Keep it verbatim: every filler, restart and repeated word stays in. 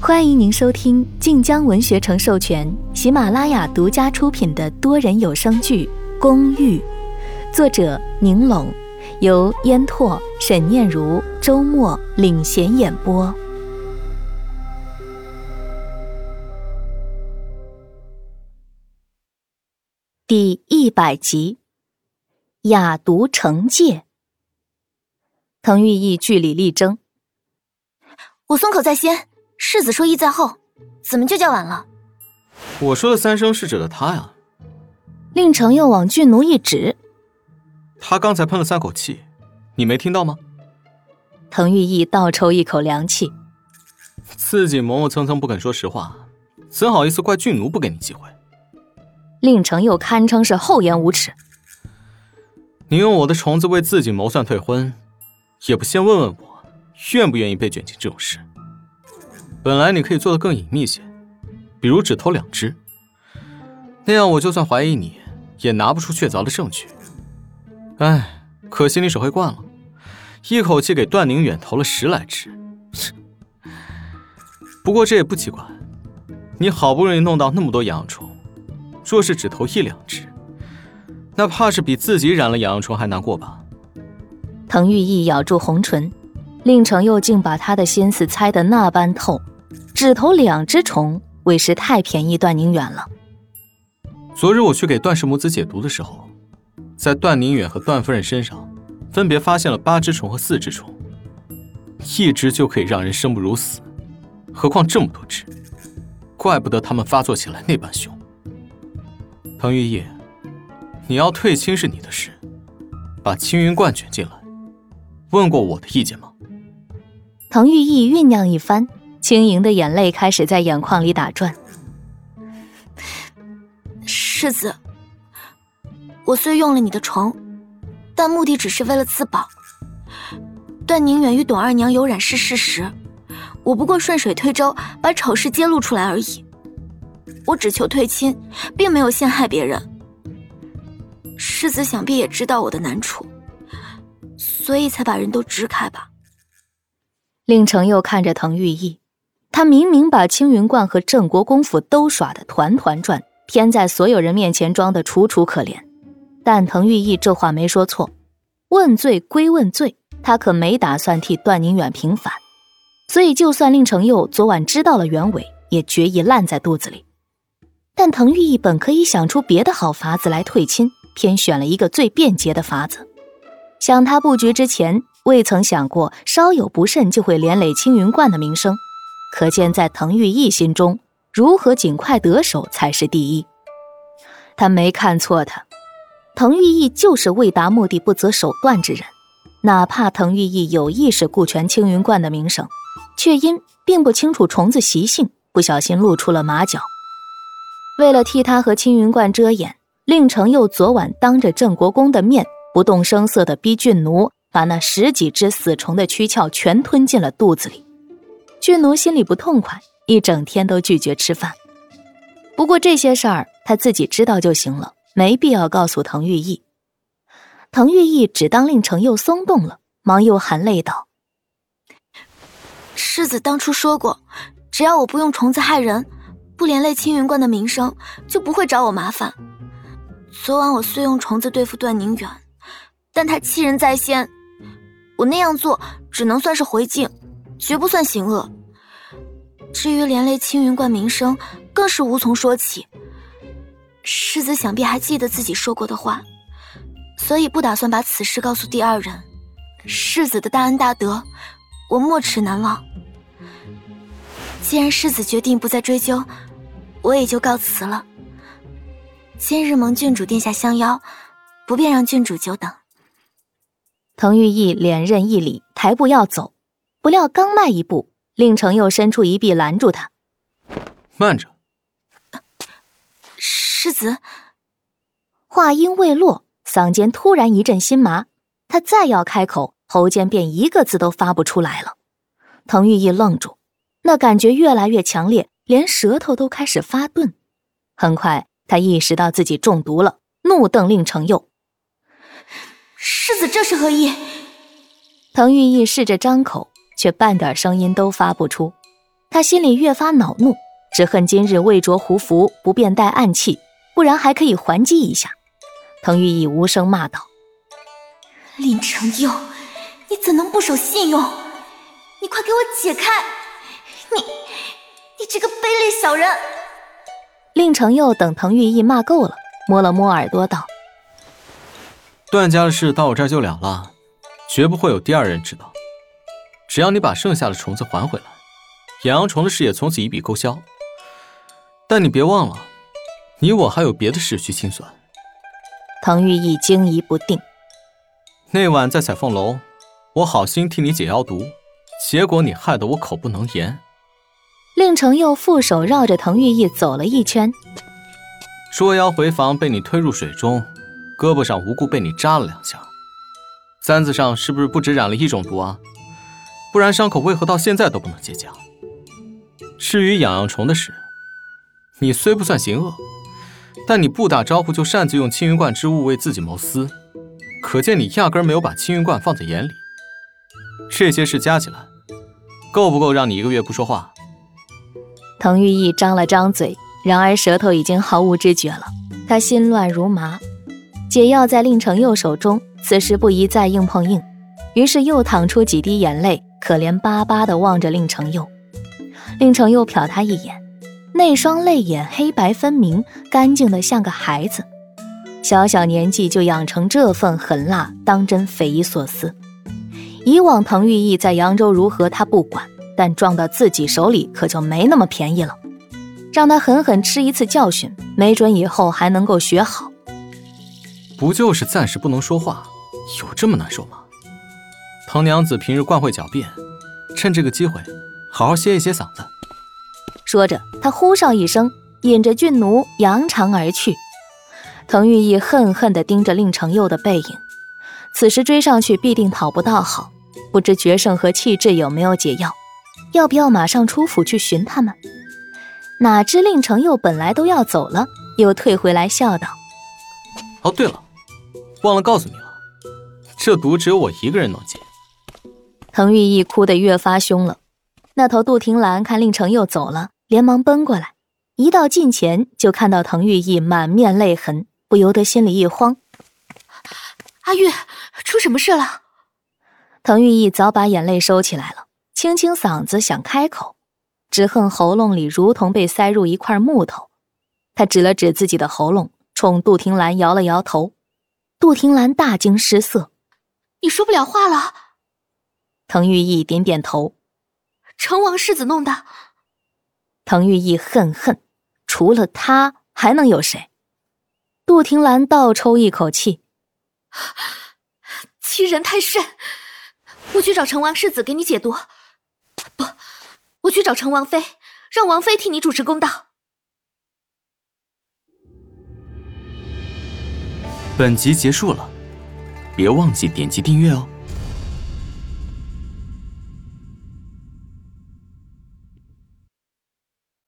欢迎您收听晋江文学城授权、喜马拉雅独家出品的多人有声剧《公寓》，作者宁龙，由烟拓、沈念如、周末领衔演播。第一百集，雅毒惩戒。滕玉意据理力争： 我松口在先，世子说意在后，怎么就叫晚了？ 我说的三生是指的他呀。 令程又往俊奴一指： 他刚才喷了三口气，你没听到吗？ 滕玉意倒抽一口凉气， 自己磨磨蹭蹭不肯说实话，怎好意思怪俊奴不给你机会？ 令程又堪称是厚颜无耻。 你用我的虫子为自己谋算退婚，也不先问问我愿不愿意被卷进这种事。本来你可以做得更隐秘些，比如只偷两只，那样我就算怀疑你也拿不出确凿的证据。唉，可惜你手会惯了，一口气给段宁远投了十来只。不过这也不奇怪，你好不容易弄到那么多痒痒虫，若是只投一两只，那怕是比自己染了痒痒虫还难过吧。 滕玉意咬住红唇，令程又竟把他的心思猜得那般透，只投两只虫为是太便宜段宁远了。 昨日我去给段氏母子解毒的时候，在段宁远和段夫人身上分别发现了八只虫和四只虫，一只就可以让人生不如死，何况这么多只，怪不得他们发作起来那般凶。滕玉意，你要退亲是你的事，把青云观卷进来，问过我的意见吗？ 滕玉意酝酿一番，轻盈的眼泪开始在眼眶里打转。 世子，我虽用了你的虫，但目的只是为了自保。段宁远与董二娘有染是事实，我不过顺水推舟把丑事揭露出来而已。我只求退亲，并没有陷害别人。世子想必也知道我的难处，所以才把人都支开吧。 令程又看着滕玉意，他明明把青云观和郑国公府都耍得团团转，偏在所有人面前装得楚楚可怜。但滕玉意这话没说错，问罪归问罪，他可没打算替段宁远平反，所以就算令程又昨晚知道了原委，也决意烂在肚子里。但滕玉意本可以想出别的好法子来退亲，偏选了一个最便捷的法子。想他布局之前，未曾想过稍有不慎就会连累青云观的名声，可见在滕玉意心中，如何尽快得手才是第一。他没看错他，滕玉意就是为达目的不择手段之人，哪怕滕玉意有意识顾全青云观的名声，却因并不清楚虫子习性，不小心露出了马脚。为了替他和青云观遮掩，令程又昨晚当着郑国公的面，不动声色地逼俊奴把那十几只死虫的躯壳全吞进了肚子里。俊奴心里不痛快，一整天都拒绝吃饭。不过这些事儿他自己知道就行了，没必要告诉滕玉意。滕玉意只当令程又松动了，忙又含泪道： 世子当初说过，只要我不用虫子害人，不连累青云观的名声，就不会找我麻烦。昨晚我虽用虫子对付段宁远，但他欺人在先，我那样做只能算是回敬，绝不算行恶。至于连累青云观名声，更是无从说起。世子想必还记得自己说过的话，所以不打算把此事告诉第二人。世子的大恩大德，我没齿难忘。既然世子决定不再追究，我也就告辞了。今日蒙郡主殿下相邀，不便让郡主久等。 滕玉意连任一礼，抬步要走，不料刚迈一步，令程又伸出一臂拦住他。 慢着。 世子。 话音未落，嗓间突然一阵心麻，他再要开口，喉间便一个字都发不出来了。滕玉意愣住，那感觉越来越强烈，连舌头都开始发钝。很快他意识到自己中毒了，怒瞪令程又： 世子这是何意？ 滕玉意试着张口，却半点声音都发不出。 他心里越发恼怒，只恨今日未着胡服，不便带暗器，不然还可以还击一下。滕玉义无声骂道： 林承佑，你怎能不守信用？你快给我解开！你你这个卑劣小人！ 令承佑等滕玉义骂够了，摸了摸耳朵道： 段家的事到我这儿就了了，绝不会有第二人知道。只要你把剩下的虫子还回来，养阳虫的事也从此一笔勾销。但你别忘了，你我还有别的事去清算。 滕玉义惊疑不定。 那晚在彩凤楼，我好心替你解妖毒，结果你害得我口不能言。 令承佑负手绕着滕玉义走了一圈。 捉妖回房被你推入水中，胳膊上无故被你扎了两下，簪子上是不是不止染了一种毒啊？不然伤口为何到现在都不能结痂？至于养阳虫的事，你虽不算行恶，但你不打招呼就擅自用青云观之物为自己谋私，可见你压根没有把青云观放在眼里。这些事加起来，够不够让你一个月不说话？ 滕玉义张了张嘴，然而舌头已经毫无知觉了，他心乱如麻。解药在令承佑手中，此时不宜再硬碰硬，于是又淌出几滴眼泪，可怜巴巴地望着令承佑。令承佑瞟他一眼，那双泪眼黑白分明，干净得像个孩子。小小年纪就养成这份狠辣，当真匪夷所思。以往滕玉义在扬州如何他不管，但撞到自己手里可就没那么便宜了。让他狠狠吃一次教训，没准以后还能够学好。 不就是暂时不能说话，有这么难受吗？滕娘子平日惯会狡辩，趁这个机会好好歇一歇嗓子。 说着，他呼哨一声，引着俊奴扬长而去。滕玉义恨恨地盯着令承佑的背影，此时追上去必定讨不到好，不知决胜和气质有没有解药，要不要马上出府去寻他们？哪知令承佑本来都要走了，又退回来笑道： 哦对了，忘了告诉你了，这毒只有我一个人能解。 滕玉义哭得越发凶了。那头杜婷兰看令承佑走了，连忙奔过来，一到近前就看到滕玉义满面泪痕，不由得心里一慌。 阿玉，出什么事了？ 滕玉义早把眼泪收起来了，清清嗓子想开口，只恨喉咙里如同被塞入一块木头。他指了指自己的喉咙，冲杜婷兰摇了摇头。杜婷兰大惊失色： 你说不了话了？ 滕玉义点点头： 成王世子弄的。 滕玉义恨恨，除了他还能有谁？杜婷兰倒抽一口气： 欺人太甚！我去找成王世子给你解毒。不，我去找成王妃，让王妃替你主持公道。 本集结束了，别忘记点击订阅哦。